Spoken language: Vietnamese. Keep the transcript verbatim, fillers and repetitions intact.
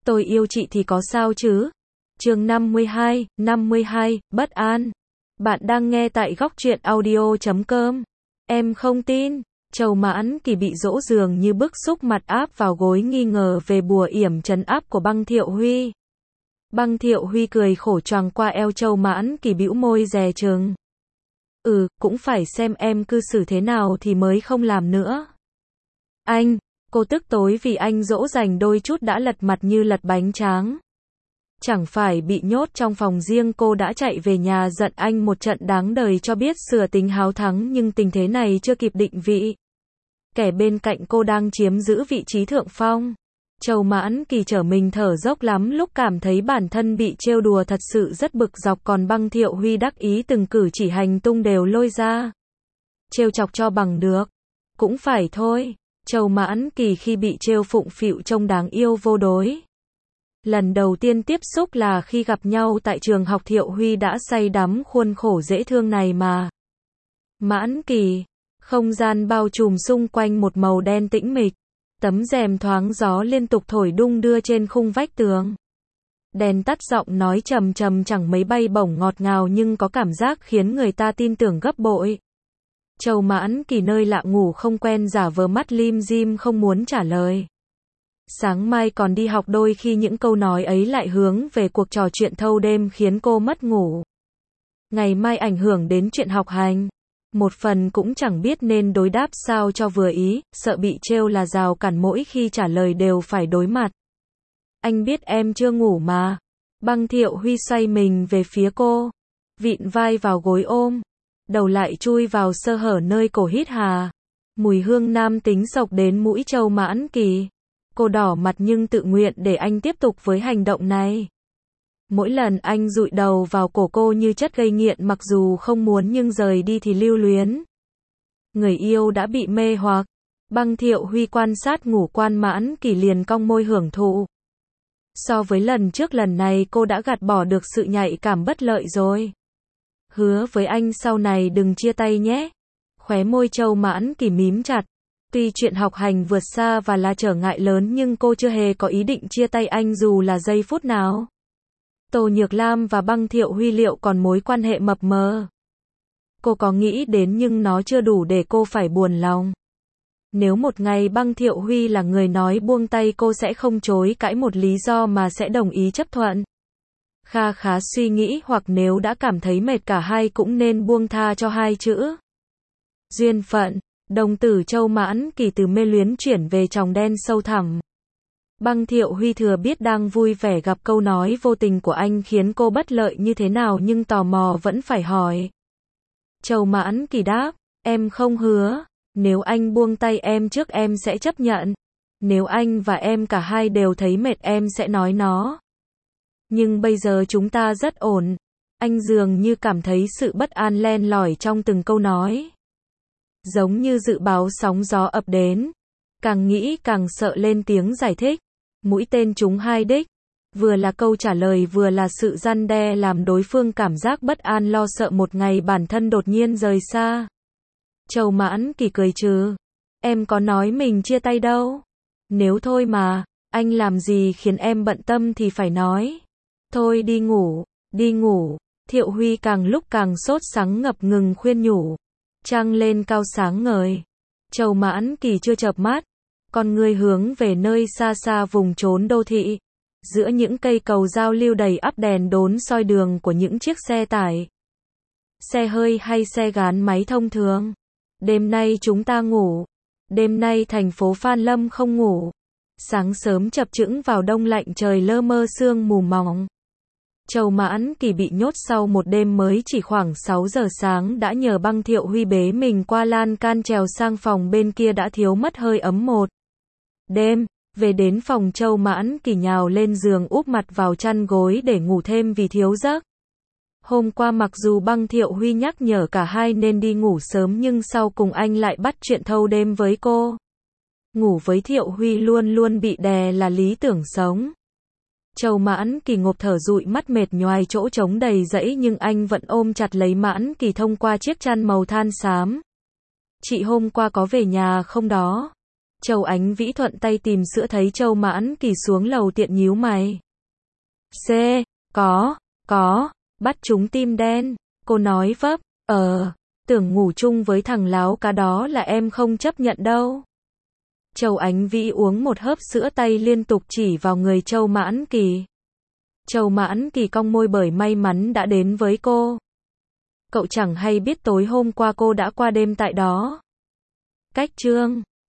Tôi yêu chị thì có sao chứ? Chương năm mươi hai, năm mươi hai, bất an. Bạn đang nghe tại góc truyện audio chấm com. Em không tin. Châu Mãn Kỳ bị dỗ dường như bức xúc, mặt áp vào gối nghi ngờ về bùa yểm trấn áp của Băng Thiệu Huy. Băng Thiệu Huy cười khổ choàng qua eo Châu Mãn Kỳ, bĩu môi dè chừng. Ừ, cũng phải xem em cư xử thế nào thì mới không làm nữa. Anh, cô tức tối vì anh dỗ dành đôi chút đã lật mặt như lật bánh tráng. Chẳng phải bị nhốt trong phòng riêng cô đã chạy về nhà giận anh một trận đáng đời cho biết sửa tính háo thắng, nhưng tình thế này chưa kịp định vị. Kẻ bên cạnh cô đang chiếm giữ vị trí thượng phong. Châu Mãn Kỳ trở mình thở dốc lắm lúc cảm thấy bản thân bị trêu đùa thật sự rất bực dọc, còn Băng Thiệu Huy đắc ý từng cử chỉ hành tung đều lôi ra. Trêu chọc cho bằng được. Cũng phải thôi. Châu Mãn Kỳ khi bị trêu phụng phịu trông đáng yêu vô đối. Lần đầu tiên tiếp xúc là khi gặp nhau tại trường học, Thiệu Huy đã say đắm khuôn khổ dễ thương này mà. Mãn Kỳ, không gian bao trùm xung quanh một màu đen tĩnh mịch. Tấm rèm thoáng gió liên tục thổi đung đưa trên khung vách tường. Đèn tắt, giọng nói trầm trầm chẳng mấy bay bổng ngọt ngào nhưng có cảm giác khiến người ta tin tưởng gấp bội. Châu Mãn Kỳ nơi lạ ngủ không quen giả vờ mắt lim dim không muốn trả lời. Sáng mai còn đi học, đôi khi những câu nói ấy lại hướng về cuộc trò chuyện thâu đêm khiến cô mất ngủ. Ngày mai ảnh hưởng đến chuyện học hành. Một phần cũng chẳng biết nên đối đáp sao cho vừa ý, sợ bị trêu là rào cản, mỗi khi trả lời đều phải đối mặt. Anh biết em chưa ngủ mà. Băng Thiệu Huy xoay mình về phía cô, vịn vai vào gối ôm, đầu lại chui vào sơ hở nơi cổ hít hà. Mùi hương nam tính xộc đến mũi Châu Mãn Kỳ. Cô đỏ mặt nhưng tự nguyện để anh tiếp tục với hành động này. Mỗi lần anh dụi đầu vào cổ cô như chất gây nghiện, mặc dù không muốn nhưng rời đi thì lưu luyến. Người yêu đã bị mê hoặc. Băng Thiệu Huy quan sát ngủ quan Mãn Kỳ liền cong môi hưởng thụ. So với lần trước, lần này cô đã gạt bỏ được sự nhạy cảm bất lợi rồi. Hứa với anh sau này đừng chia tay nhé. Khóe môi Châu Mãn Kỳ mím chặt. Tuy chuyện học hành vượt xa và là trở ngại lớn nhưng cô chưa hề có ý định chia tay anh dù là giây phút nào. Tô Nhược Lam và Băng Thiệu Huy liệu còn mối quan hệ mập mờ? Cô có nghĩ đến nhưng nó chưa đủ để cô phải buồn lòng. Nếu một ngày Băng Thiệu Huy là người nói buông tay, cô sẽ không chối cãi một lý do mà sẽ đồng ý chấp thuận. Kha khá suy nghĩ, hoặc nếu đã cảm thấy mệt cả hai cũng nên buông tha cho hai chữ duyên phận. Đồng tử Châu Mãn Kỳ từ mê luyến chuyển về tròng đen sâu thẳm. Băng Thiệu Huy thừa biết đang vui vẻ gặp câu nói vô tình của anh khiến cô bất lợi như thế nào nhưng tò mò vẫn phải hỏi. Châu Mãn Kỳ đáp, em không hứa. Nếu anh buông tay em trước em sẽ chấp nhận. Nếu anh và em cả hai đều thấy mệt em sẽ nói nó. Nhưng bây giờ chúng ta rất ổn. Anh dường như cảm thấy sự bất an len lỏi trong từng câu nói. Giống như dự báo sóng gió ập đến. Càng nghĩ càng sợ, lên tiếng giải thích. Mũi tên trúng hai đích. Vừa là câu trả lời vừa là sự răn đe làm đối phương cảm giác bất an lo sợ một ngày bản thân đột nhiên rời xa. Châu Mãn Kỳ cười trừ. Em có nói mình chia tay đâu. Nếu thôi mà, anh làm gì khiến em bận tâm thì phải nói. Thôi đi ngủ, đi ngủ. Thiệu Huy càng lúc càng sốt sắng ngập ngừng khuyên nhủ. Trăng lên cao sáng ngời. Châu Mãn Kỳ chưa chợp mắt. Con người hướng về nơi xa xa vùng trốn đô thị. Giữa những cây cầu giao lưu đầy ắp đèn đốn soi đường của những chiếc xe tải, xe hơi hay xe gắn máy thông thường. Đêm nay chúng ta ngủ. Đêm nay thành phố Phan Lâm không ngủ. Sáng sớm chập chững vào đông lạnh, trời lơ mơ sương mù mỏng. Châu Mãn Kỳ bị nhốt sau một đêm mới chỉ khoảng sáu giờ sáng đã nhờ Băng Thiệu Huy bế mình qua lan can trèo sang phòng bên kia đã thiếu mất hơi ấm một đêm. Về đến phòng, Châu Mãn Kỳ nhào lên giường úp mặt vào chăn gối để ngủ thêm vì thiếu giấc. Hôm qua mặc dù Băng Thiệu Huy nhắc nhở cả hai nên đi ngủ sớm nhưng sau cùng anh lại bắt chuyện thâu đêm với cô. Ngủ với Thiệu Huy luôn luôn bị đè là lý tưởng sống. Châu Mãn Kỳ ngộp thở dụi mắt mệt nhoài, chỗ trống đầy rẫy nhưng anh vẫn ôm chặt lấy Mãn Kỳ thông qua chiếc chăn màu than xám. Chị hôm qua có về nhà không đó? Châu Ánh Vĩ thuận tay tìm sữa thấy Châu Mãn Kỳ xuống lầu tiện nhíu mày. C, có, có, bắt chúng tim đen, cô nói vấp, ờ, tưởng ngủ chung với thằng láo cá đó là em không chấp nhận đâu. Châu Ánh Vĩ uống một hớp sữa tay liên tục chỉ vào người Châu Mãn Kỳ. Châu Mãn Kỳ cong môi bởi may mắn đã đến với cô. Cậu chẳng hay biết tối hôm qua cô đã qua đêm tại đó. Cách chương